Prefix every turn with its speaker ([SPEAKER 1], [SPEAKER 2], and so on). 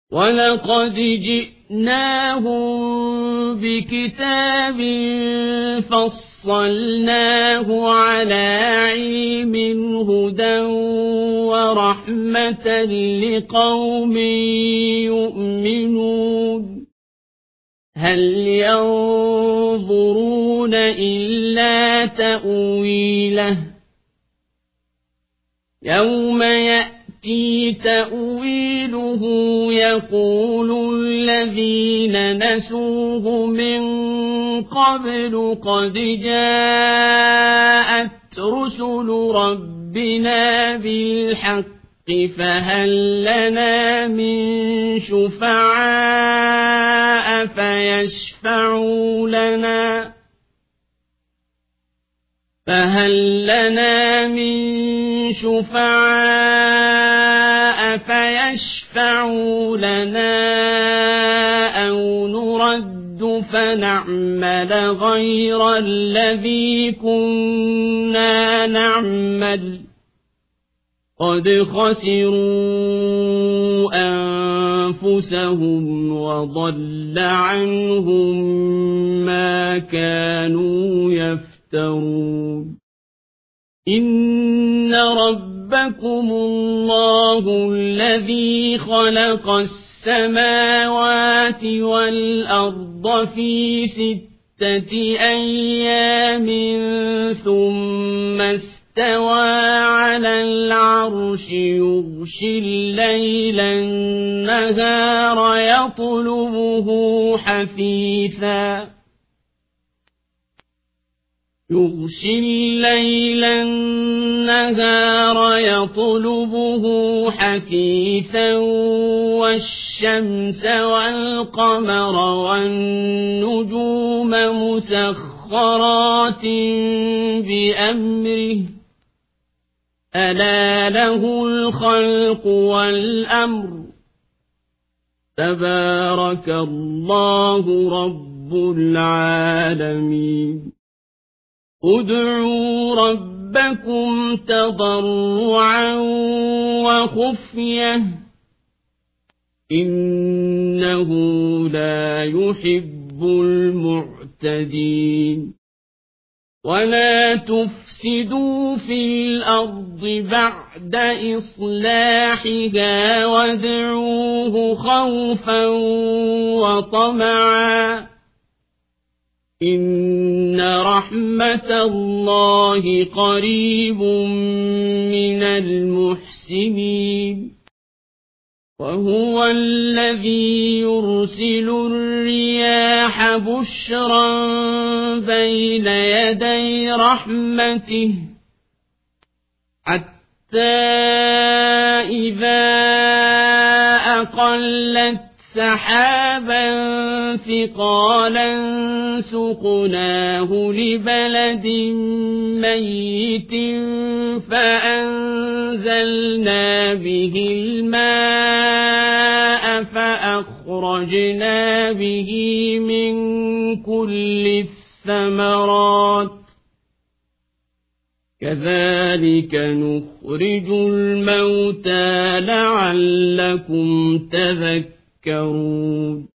[SPEAKER 1] وَلَقَدْ جِئْنَاهُم بِكِتَابٍ فَصَّلْنَاهُ عَلَىٰ عِلْمٍ هُدًى وَرَحْمَةً لِّقَوْمٍ يُؤْمِنُونَ هَلْ يَنظُرُونَ إِلَّا تَأْوِيلَهُ يَوْمَ يَأْتِي تَأْوِيلُهُ يَقُولُ الَّذِينَ نَسُوهُ مِن قَبْلُ قَدْ جَاءَتْ رُسُلُ رَبِّنَا بِالْحَقِّ فَهَل لَّنَا مِن شُفَعَاءَ فَيَشْفَعُوا لَنَا أَوْ نُرَدُّ فَنَعْمَلَ غَيْرَ الَّذِي كُنَّا نَعْمَلُ قَدْ خَسِرُوا أَنفُسَهُمْ وَضَلَّ عَنْهُم مَّا كَانُوا يَفْتَرُونَ إِنَّ رَبَّكُمُ اللَّهُ الَّذِي خَلَقَ السَّمَاوَاتِ وَالْأَرْضَ فِي 6 أَيَّامٍ ثُمَّ اسْتَوَىٰ عَلَى الْعَرْشِ يُغْشِي اللَّيْلَ النَّهَارَ يَطْلُبُهُ حَثِيثًا وَالشَّمْسَ وَالْقَمَرَ وَالنُّجُومَ مُسَخَّرَاتٍ بِأَمْرِهِ أَلَا لَهُ الْخَلْقُ وَالْأَمْرُ تَبَارَكَ اللَّهُ رَبُّ الْعَالَمِينَ ادْعُوا رَبَّكُمْ تَضَرُّعًا وَخُفْيَةً إِنَّهُ لَا يُحِبُّ الْمُعْتَدِينَ وَلَا تُفْسِدُوا فِي الْأَرْضِ بَعْدَ إِصْلَاحِهَا وَادْعُوهُ خَوْفًا وَطَمَعًا إِنَّ رَحْمَتَ اللَّهِ قَرِيبٌ مِّنَ الْمُحْسِنِينَ وَهُوَ الَّذِي يُرْسِلُ الرِّيَاحَ بُشْرًا بَيْنَ يَدَيْ رَحْمَتِهِ حَتَّىٰ إِذَا أَقَلَّتْ سَحَابًا ثِقَالًا سُقْنَاهُ لِبَلَدٍ مَّيِّتٍ فَأَنزَلْنَا بِهِ الْمَاءَ فَأَخْرَجْنَا بِهِ مِن كُلِّ الثَّمَرَاتِ كَذَٰلِكَ نُخْرِجُ الْمَوْتَىٰ لَعَلَّكُمْ تَذَكَّرُونَ